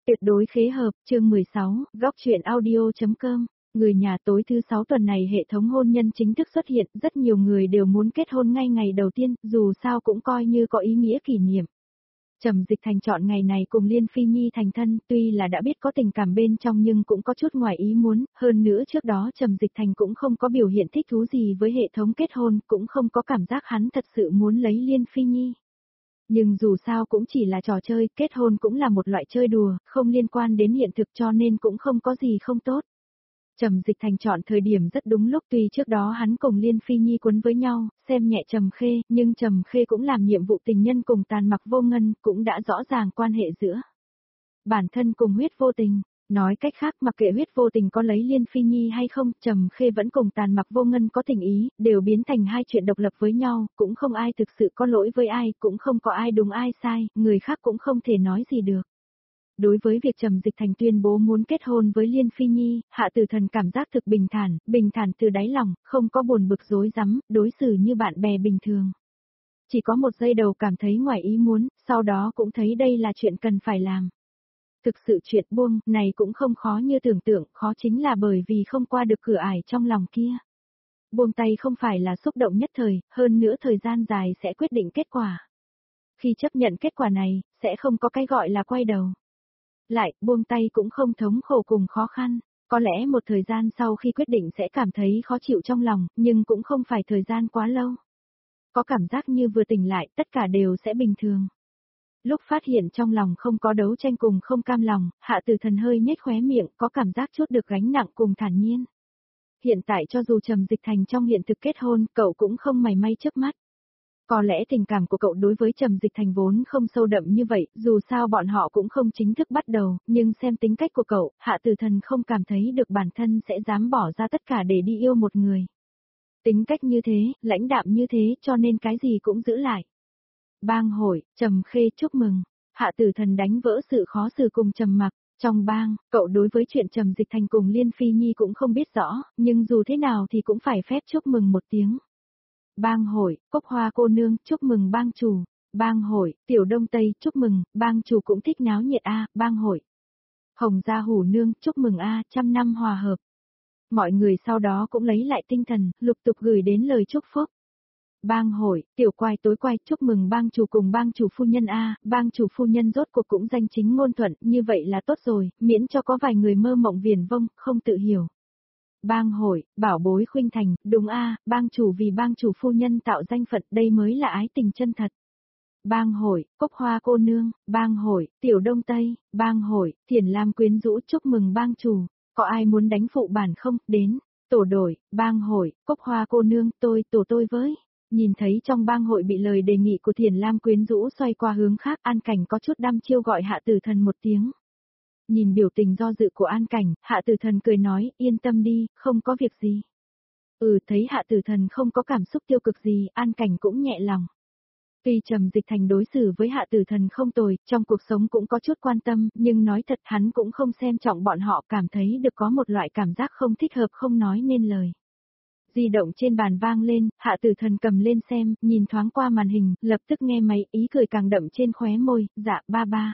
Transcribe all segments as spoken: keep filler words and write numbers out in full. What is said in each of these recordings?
Tuyệt đối khế hợp, chương mười sáu, góc truyện audio.com. Người nhà tối thứ sáu tuần này hệ thống hôn nhân chính thức xuất hiện, rất nhiều người đều muốn kết hôn ngay ngày đầu tiên, dù sao cũng coi như có ý nghĩa kỷ niệm. Trầm Dịch Thành chọn ngày này cùng Liên Phi Nhi thành thân, tuy là đã biết có tình cảm bên trong nhưng cũng có chút ngoài ý muốn, hơn nữa trước đó Trầm Dịch Thành cũng không có biểu hiện thích thú gì với hệ thống kết hôn, cũng không có cảm giác hắn thật sự muốn lấy Liên Phi Nhi. Nhưng dù sao cũng chỉ là trò chơi, kết hôn cũng là một loại chơi đùa, không liên quan đến hiện thực cho nên cũng không có gì không tốt. Trầm Dịch Thành chọn thời điểm rất đúng lúc, tuy trước đó hắn cùng Liên Phi Nhi quấn với nhau, xem nhẹ Trầm Khê, nhưng Trầm Khê cũng làm nhiệm vụ tình nhân cùng Tàn Mặc Vô Ngân, cũng đã rõ ràng quan hệ giữa bản thân cùng Huyết Vô Tình. Nói cách khác, mặc kệ Huyết Vô Tình có lấy Liên Phi Nhi hay không, Trầm Khê vẫn cùng Tàn Mặc Vô Ngân có tình ý, đều biến thành hai chuyện độc lập với nhau, cũng không ai thực sự có lỗi với ai, cũng không có ai đúng ai sai, người khác cũng không thể nói gì được. Đối với việc Trầm Dịch Thành tuyên bố muốn kết hôn với Liên Phi Nhi, Hạ Tử Thần cảm giác thực bình thản, bình thản từ đáy lòng, không có buồn bực rối rắm, đối xử như bạn bè bình thường. Chỉ có một giây đầu cảm thấy ngoài ý muốn, sau đó cũng thấy đây là chuyện cần phải làm. Thực sự chuyện buông, này cũng không khó như tưởng tượng, khó chính là bởi vì không qua được cửa ải trong lòng kia. Buông tay không phải là xúc động nhất thời, hơn nữa thời gian dài sẽ quyết định kết quả. Khi chấp nhận kết quả này, sẽ không có cái gọi là quay đầu. Lại, buông tay cũng không thống khổ cùng khó khăn, có lẽ một thời gian sau khi quyết định sẽ cảm thấy khó chịu trong lòng, nhưng cũng không phải thời gian quá lâu. Có cảm giác như vừa tỉnh lại, tất cả đều sẽ bình thường. Lúc phát hiện trong lòng không có đấu tranh cùng không cam lòng, Hạ Tử Thần hơi nhếch khóe miệng, có cảm giác chút được gánh nặng cùng thản nhiên. Hiện tại cho dù Trầm Dịch Thành trong hiện thực kết hôn, cậu cũng không mảy may chớp mắt. Có lẽ tình cảm của cậu đối với Trầm Dịch Thành vốn không sâu đậm như vậy, dù sao bọn họ cũng không chính thức bắt đầu, nhưng xem tính cách của cậu, Hạ Tử Thần không cảm thấy được bản thân sẽ dám bỏ ra tất cả để đi yêu một người. Tính cách như thế, lãnh đạm như thế, cho nên cái gì cũng giữ lại. Bang hội, Trầm Khê chúc mừng. Hạ Tử Thần đánh vỡ sự khó xử cùng Trầm Mặc. Trong bang, cậu đối với chuyện Trầm Dịch Thành cùng Liên Phi Nhi cũng không biết rõ, nhưng dù thế nào thì cũng phải phép chúc mừng một tiếng. Bang hội, Cốc Hoa cô nương, chúc mừng bang chủ. Bang hội, Tiểu Đông Tây, chúc mừng, bang chủ cũng thích náo nhiệt a, bang hội. Hồng Gia Hủ nương, chúc mừng a, trăm năm hòa hợp. Mọi người sau đó cũng lấy lại tinh thần, lục tục gửi đến lời chúc phúc. Bang hội, Tiểu Quai tối quai, chúc mừng bang chủ cùng bang chủ phu nhân a, bang chủ phu nhân rốt cuộc cũng danh chính ngôn thuận, như vậy là tốt rồi, miễn cho có vài người mơ mộng viển vông, không tự hiểu. Bang hội, Bảo Bối Khuynh Thành, đúng a, bang chủ vì bang chủ phu nhân tạo danh phận, đây mới là ái tình chân thật. Bang hội, Cốc Hoa cô nương, bang hội, Tiểu Đông Tây, bang hội, Thiền Lam quyến rũ, chúc mừng bang chủ, có ai muốn đánh phụ bản không, đến, tổ đổi, bang hội, Cốc Hoa cô nương, tôi, tổ tôi với. Nhìn thấy trong bang hội bị lời đề nghị của Thiền Lam quyến rũ xoay qua hướng khác, An Cảnh có chút đăm chiêu gọi Hạ Tử Thần một tiếng. Nhìn biểu tình do dự của An Cảnh, Hạ Tử Thần cười nói, yên tâm đi, không có việc gì. Ừ, thấy Hạ Tử Thần không có cảm xúc tiêu cực gì, An Cảnh cũng nhẹ lòng. Tuy Trầm Dịch Thành đối xử với Hạ Tử Thần không tồi, trong cuộc sống cũng có chút quan tâm, nhưng nói thật hắn cũng không xem trọng bọn họ, cảm thấy được có một loại cảm giác không thích hợp không nói nên lời. Di động trên bàn vang lên, Hạ Tử Thần cầm lên xem, nhìn thoáng qua màn hình, lập tức nghe máy, ý cười càng đậm trên khóe môi, dạ ba ba.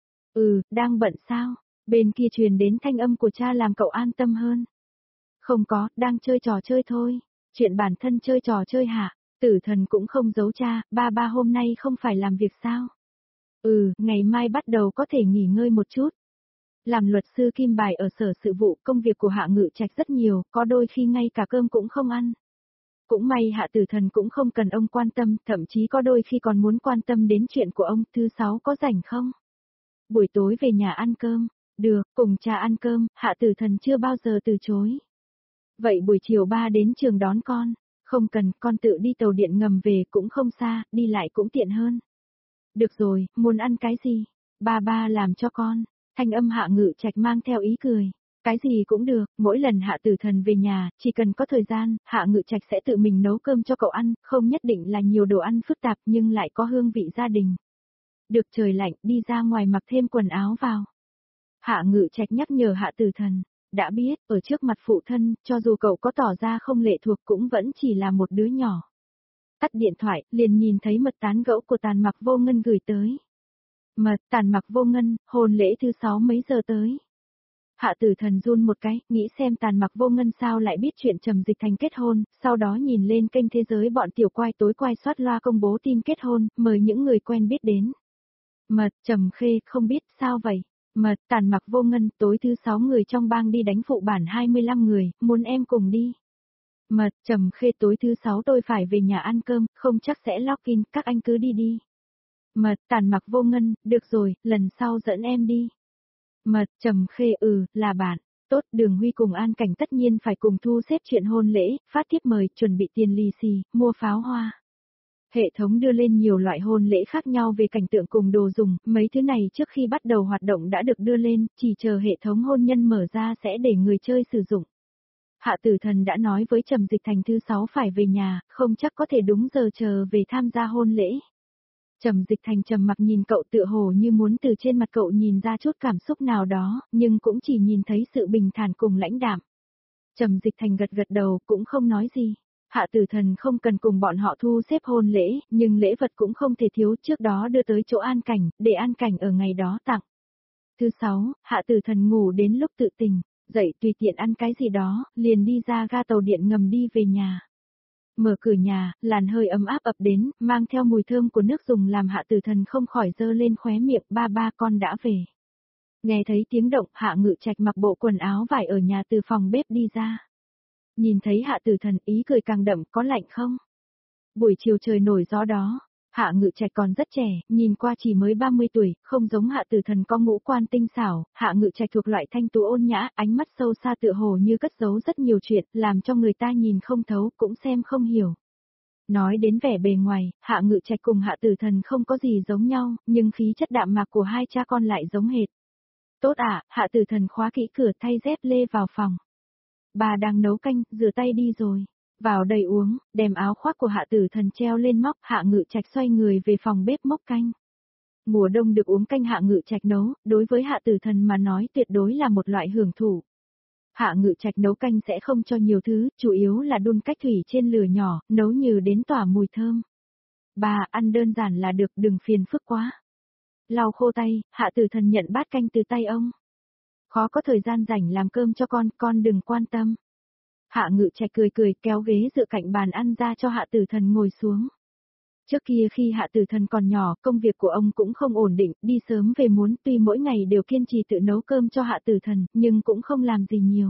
Ừ, đang bận sao? Bên kia truyền đến thanh âm của cha làm cậu an tâm hơn. Không có, đang chơi trò chơi thôi. Chuyện bản thân chơi trò chơi hả? Tử Thần cũng không giấu cha, ba ba hôm nay không phải làm việc sao? Ừ, ngày mai bắt đầu có thể nghỉ ngơi một chút. Làm luật sư kim bài ở sở sự vụ, công việc của Hạ Ngự Trạch rất nhiều, có đôi khi ngay cả cơm cũng không ăn. Cũng may Hạ Tử Thần cũng không cần ông quan tâm, thậm chí có đôi khi còn muốn quan tâm đến chuyện của ông, thứ sáu có rảnh không? Buổi tối về nhà ăn cơm, được, cùng cha ăn cơm, Hạ Tử Thần chưa bao giờ từ chối. Vậy buổi chiều ba đến trường đón con, không cần, con tự đi tàu điện ngầm về cũng không xa, đi lại cũng tiện hơn. Được rồi, muốn ăn cái gì? Ba ba làm cho con. Thanh âm Hạ Ngự Trạch mang theo ý cười. Cái gì cũng được, mỗi lần Hạ Tử Thần về nhà, chỉ cần có thời gian, Hạ Ngự Trạch sẽ tự mình nấu cơm cho cậu ăn, không nhất định là nhiều đồ ăn phức tạp nhưng lại có hương vị gia đình. Được trời lạnh, đi ra ngoài mặc thêm quần áo vào. Hạ Ngự Trạch nhắc nhở Hạ Tử Thần, đã biết, ở trước mặt phụ thân, cho dù cậu có tỏ ra không lệ thuộc cũng vẫn chỉ là một đứa nhỏ. Tắt điện thoại, liền nhìn thấy mật tán gẫu của Tàn Mặc Vô Ngân gửi tới. Mật, Tàn Mặc Vô Ngân, hôn lễ thứ sáu mấy giờ tới? Hạ Tử Thần run một cái, nghĩ xem Tàn Mặc Vô Ngân sao lại biết chuyện Trầm Dịch Thành kết hôn, sau đó nhìn lên kênh thế giới bọn tiểu quai tối quai soát loa công bố tin kết hôn, mời những người quen biết đến. Mật, Trầm Khê, không biết, sao vậy? Mật, Tàn Mặc Vô Ngân, tối thứ sáu người trong bang đi đánh phụ bản hai mươi lăm người, muốn em cùng đi. Mật, Trầm Khê, tối thứ sáu tôi phải về nhà ăn cơm, không chắc sẽ login, các anh cứ đi đi. Mật, Tàn Mặc Vô Ngân, được rồi, lần sau dẫn em đi. Mật, Trầm Khê, ừ, là bạn. Tốt, Đường Huy cùng An Cảnh tất nhiên phải cùng thu xếp chuyện hôn lễ, phát thiếp mời, chuẩn bị tiền lì xì, mua pháo hoa. Hệ thống đưa lên nhiều loại hôn lễ khác nhau về cảnh tượng cùng đồ dùng, mấy thứ này trước khi bắt đầu hoạt động đã được đưa lên, chỉ chờ hệ thống hôn nhân mở ra sẽ để người chơi sử dụng. Hạ Tử Thần đã nói với Trầm Dịch Thành thứ sáu phải về nhà, không chắc có thể đúng giờ chờ về tham gia hôn lễ. Trầm Dịch Thành trầm mặc nhìn cậu tựa hồ như muốn từ trên mặt cậu nhìn ra chút cảm xúc nào đó, nhưng cũng chỉ nhìn thấy sự bình thản cùng lãnh đạm. Trầm Dịch Thành gật gật đầu cũng không nói gì. Hạ Tử Thần không cần cùng bọn họ thu xếp hôn lễ, nhưng lễ vật cũng không thể thiếu, trước đó đưa tới chỗ An Cảnh, để An Cảnh ở ngày đó tặng. Thứ sáu, Hạ Tử Thần ngủ đến lúc tự tỉnh, dậy tùy tiện ăn cái gì đó, liền đi ra ga tàu điện ngầm đi về nhà. Mở cửa nhà, làn hơi ấm áp ập đến, mang theo mùi thơm của nước dùng làm Hạ Tử Thần không khỏi dơ lên khóe miệng, ba ba con đã về. Nghe thấy tiếng động, Hạ Ngự Trạch mặc bộ quần áo vải ở nhà từ phòng bếp đi ra. Nhìn thấy Hạ Tử Thần, ý cười càng đậm, có lạnh không? Buổi chiều trời nổi gió đó, Hạ Ngự Trạch còn rất trẻ, nhìn qua chỉ mới ba mươi tuổi, không giống Hạ Tử Thần có ngũ quan tinh xảo, Hạ Ngự Trạch thuộc loại thanh tú ôn nhã, ánh mắt sâu xa tựa hồ như cất giấu rất nhiều chuyện, làm cho người ta nhìn không thấu, cũng xem không hiểu. Nói đến vẻ bề ngoài, Hạ Ngự Trạch cùng Hạ Tử Thần không có gì giống nhau, nhưng khí chất đạm mạc của hai cha con lại giống hệt. Tốt ạ, Hạ Tử Thần khóa kỹ cửa thay dép lê vào phòng. Bà đang nấu canh, rửa tay đi rồi. Vào đây uống, đem áo khoác của Hạ Tử Thần treo lên móc, Hạ Ngự Trạch xoay người về phòng bếp mốc canh. Mùa đông được uống canh Hạ Ngự Trạch nấu, đối với Hạ Tử Thần mà nói tuyệt đối là một loại hưởng thụ. Hạ Ngự Trạch nấu canh sẽ không cho nhiều thứ, chủ yếu là đun cách thủy trên lửa nhỏ, nấu như đến tỏa mùi thơm. Bà, ăn đơn giản là được, đừng phiền phức quá. Lau khô tay, Hạ Tử Thần nhận bát canh từ tay ông. Khó có thời gian rảnh làm cơm cho con, con đừng quan tâm. Hạ Ngự Trạch cười cười kéo ghế dựa cạnh bàn ăn ra cho Hạ Tử Thần ngồi xuống. Trước kia khi Hạ Tử Thần còn nhỏ, công việc của ông cũng không ổn định, đi sớm về muốn, tuy mỗi ngày đều kiên trì tự nấu cơm cho Hạ Tử Thần, nhưng cũng không làm gì nhiều.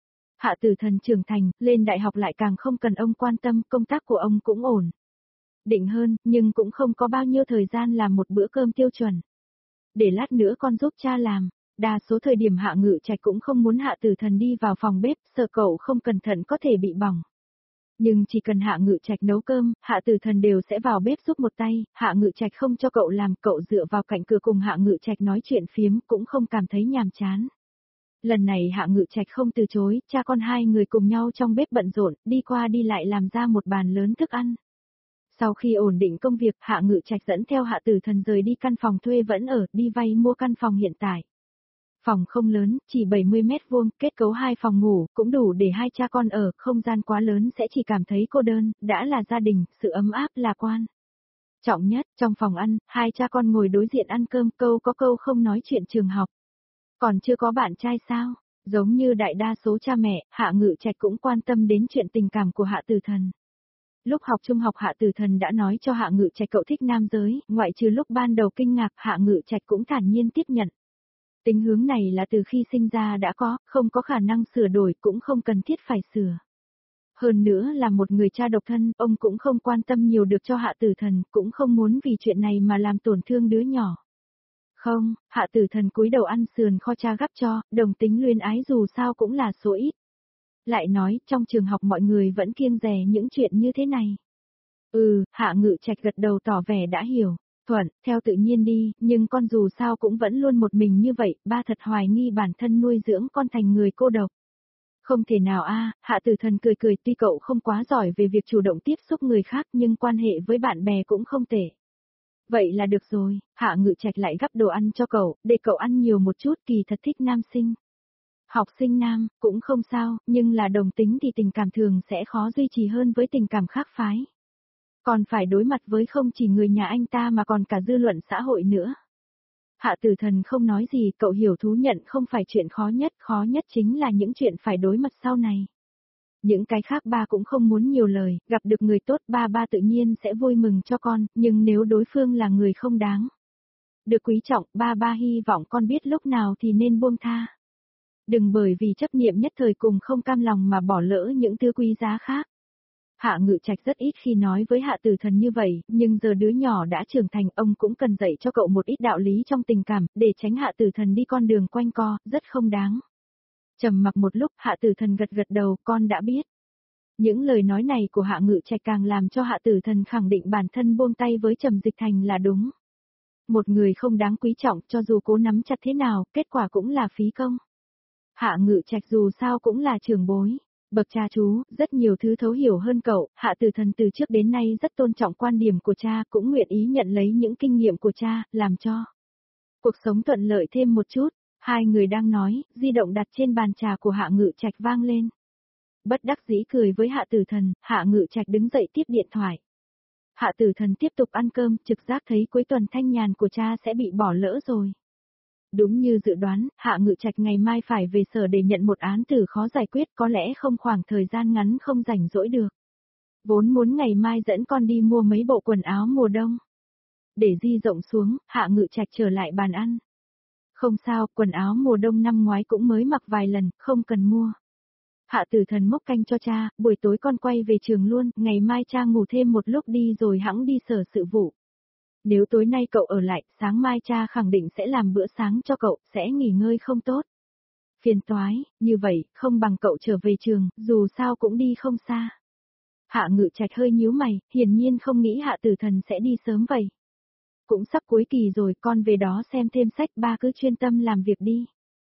Hạ Tử Thần trưởng thành, lên đại học lại càng không cần ông quan tâm, công tác của ông cũng ổn định hơn, nhưng cũng không có bao nhiêu thời gian làm một bữa cơm tiêu chuẩn. Để lát nữa con giúp cha làm. Đa số thời điểm Hạ Ngự Trạch cũng không muốn Hạ Tử Thần đi vào phòng bếp, sợ cậu không cẩn thận có thể bị bỏng. Nhưng chỉ cần Hạ Ngự Trạch nấu cơm, Hạ Tử Thần đều sẽ vào bếp giúp một tay, Hạ Ngự Trạch không cho cậu làm, cậu dựa vào cạnh cửa cùng Hạ Ngự Trạch nói chuyện phiếm, cũng không cảm thấy nhàm chán. Lần này Hạ Ngự Trạch không từ chối, cha con hai người cùng nhau trong bếp bận rộn, đi qua đi lại làm ra một bàn lớn thức ăn. Sau khi ổn định công việc, Hạ Ngự Trạch dẫn theo Hạ Tử Thần rời đi căn phòng thuê vẫn ở, đi vay mua căn phòng hiện tại. Phòng không lớn, chỉ bảy mươi mét vuông, kết cấu hai phòng ngủ, cũng đủ để hai cha con ở, không gian quá lớn sẽ chỉ cảm thấy cô đơn, đã là gia đình, sự ấm áp là quan. Trọng nhất, trong phòng ăn, hai cha con ngồi đối diện ăn cơm, câu có câu không nói chuyện trường học. Còn chưa có bạn trai sao? Giống như đại đa số cha mẹ, Hạ Ngự Trạch cũng quan tâm đến chuyện tình cảm của Hạ Tử Thần. Lúc học trung học Hạ Tử Thần đã nói cho Hạ Ngự Trạch cậu thích nam giới, ngoại trừ lúc ban đầu kinh ngạc, Hạ Ngự Trạch cũng thản nhiên tiếp nhận. Tính hướng này là từ khi sinh ra đã có, không có khả năng sửa đổi, cũng không cần thiết phải sửa. Hơn nữa là một người cha độc thân, ông cũng không quan tâm nhiều được cho Hạ Tử Thần, cũng không muốn vì chuyện này mà làm tổn thương đứa nhỏ. Không, Hạ Tử Thần cúi đầu ăn sườn kho cha gắp cho, đồng tính luyến ái dù sao cũng là số ít. Lại nói, trong trường học mọi người vẫn kiêng dè những chuyện như thế này. Ừ, Hạ Ngự Trạch gật đầu tỏ vẻ đã hiểu. Thuận, theo tự nhiên đi, nhưng con dù sao cũng vẫn luôn một mình như vậy, ba thật hoài nghi bản thân nuôi dưỡng con thành người cô độc. Không thể nào a, Hạ Tử Thần cười cười, tuy cậu không quá giỏi về việc chủ động tiếp xúc người khác nhưng quan hệ với bạn bè cũng không tệ. Vậy là được rồi, Hạ Ngự Trạch lại gắp đồ ăn cho cậu, để cậu ăn nhiều một chút, kỳ thật thích nam sinh. Học sinh nam, cũng không sao, nhưng là đồng tính thì tình cảm thường sẽ khó duy trì hơn với tình cảm khác phái. Còn phải đối mặt với không chỉ người nhà anh ta mà còn cả dư luận xã hội nữa. Hạ Tử Thần không nói gì, cậu hiểu thú nhận không phải chuyện khó nhất, khó nhất chính là những chuyện phải đối mặt sau này. Những cái khác ba cũng không muốn nhiều lời, gặp được người tốt ba ba tự nhiên sẽ vui mừng cho con, nhưng nếu đối phương là người không đáng được quý trọng, ba ba hy vọng con biết lúc nào thì nên buông tha. Đừng bởi vì chấp niệm nhất thời cùng không cam lòng mà bỏ lỡ những thứ quý giá khác. Hạ Ngự Trạch rất ít khi nói với Hạ Tử Thần như vậy, nhưng giờ đứa nhỏ đã trưởng thành, ông cũng cần dạy cho cậu một ít đạo lý trong tình cảm, để tránh Hạ Tử Thần đi con đường quanh co, rất không đáng. Trầm mặc một lúc, Hạ Tử Thần gật gật đầu, con đã biết. Những lời nói này của Hạ Ngự Trạch càng làm cho Hạ Tử Thần khẳng định bản thân buông tay với Trầm Dịch Thành là đúng. Một người không đáng quý trọng, cho dù cố nắm chặt thế nào, kết quả cũng là phí công. Hạ Ngự Trạch dù sao cũng là trưởng bối, bậc cha chú, rất nhiều thứ thấu hiểu hơn cậu, Hạ Tử Thần từ trước đến nay rất tôn trọng quan điểm của cha, cũng nguyện ý nhận lấy những kinh nghiệm của cha, làm cho cuộc sống thuận lợi thêm một chút. Hai người đang nói, di động đặt trên bàn trà của Hạ Ngự Trạch vang lên. Bất đắc dĩ cười với Hạ Tử Thần, Hạ Ngự Trạch đứng dậy tiếp điện thoại. Hạ Tử Thần tiếp tục ăn cơm, trực giác thấy cuối tuần thanh nhàn của cha sẽ bị bỏ lỡ rồi. Đúng như dự đoán, Hạ Ngự Trạch ngày mai phải về sở để nhận một án tử khó giải quyết, có lẽ không khoảng thời gian ngắn không rảnh rỗi được. Vốn muốn ngày mai dẫn con đi mua mấy bộ quần áo mùa đông. Để di rộng xuống, Hạ Ngự Trạch trở lại bàn ăn. Không sao, quần áo mùa đông năm ngoái cũng mới mặc vài lần, không cần mua. Hạ Tử Thần mốc canh cho cha, buổi tối con quay về trường luôn, ngày mai cha ngủ thêm một lúc đi rồi hẵng đi sở sự vụ. Nếu tối nay cậu ở lại, sáng mai cha khẳng định sẽ làm bữa sáng cho cậu, sẽ nghỉ ngơi không tốt. Phiền toái, như vậy, không bằng cậu trở về trường, dù sao cũng đi không xa. Hạ Ngự Trạch hơi nhíu mày, hiển nhiên không nghĩ Hạ Tử Thần sẽ đi sớm vậy. Cũng sắp cuối kỳ rồi, con về đó xem thêm sách, ba cứ chuyên tâm làm việc đi.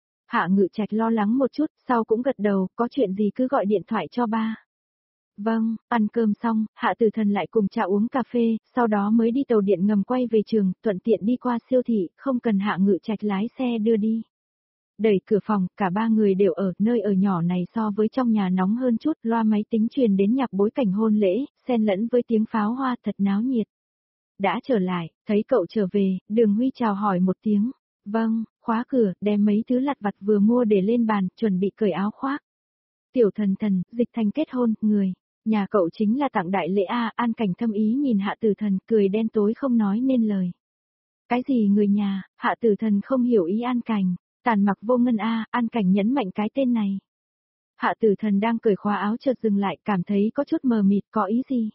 Hạ Ngự Trạch lo lắng một chút, sau cũng gật đầu, có chuyện gì cứ gọi điện thoại cho ba. Vâng, ăn cơm xong, Hạ Tử Thần lại cùng cha uống cà phê, sau đó mới đi tàu điện ngầm quay về trường, thuận tiện đi qua siêu thị, không cần Hạ Ngự Trạch lái xe đưa đi. Đẩy cửa phòng, cả ba người đều ở, nơi ở nhỏ này so với trong nhà nóng hơn chút, loa máy tính truyền đến nhạc bối cảnh hôn lễ, xen lẫn với tiếng pháo hoa thật náo nhiệt. Đã trở lại, thấy cậu trở về, Đường Huy chào hỏi một tiếng. Vâng, khóa cửa, đem mấy thứ lặt vặt vừa mua để lên bàn, chuẩn bị cởi áo khoác. Tiểu Thần Thần, Dịch Thành kết hôn, người. Nhà cậu chính là tặng đại lễ a, An Cảnh thâm ý nhìn Hạ Tử Thần, cười đen tối không nói nên lời. Cái gì người nhà, Hạ Tử Thần không hiểu ý An Cảnh, Tàn Mặc Vô Ngân a, An Cảnh nhấn mạnh cái tên này. Hạ Tử Thần đang cởi khóa áo chợt dừng lại, cảm thấy có chút mờ mịt, có ý gì?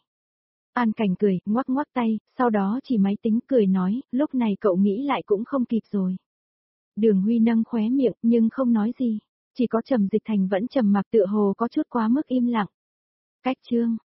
An Cảnh cười, ngoắc ngoắc tay, sau đó chỉ máy tính cười nói, lúc này cậu nghĩ lại cũng không kịp rồi. Đường Huy nâng khóe miệng, nhưng không nói gì, chỉ có Trầm Dịch Thành vẫn trầm mặc tựa hồ có chút quá mức im lặng. Cách chương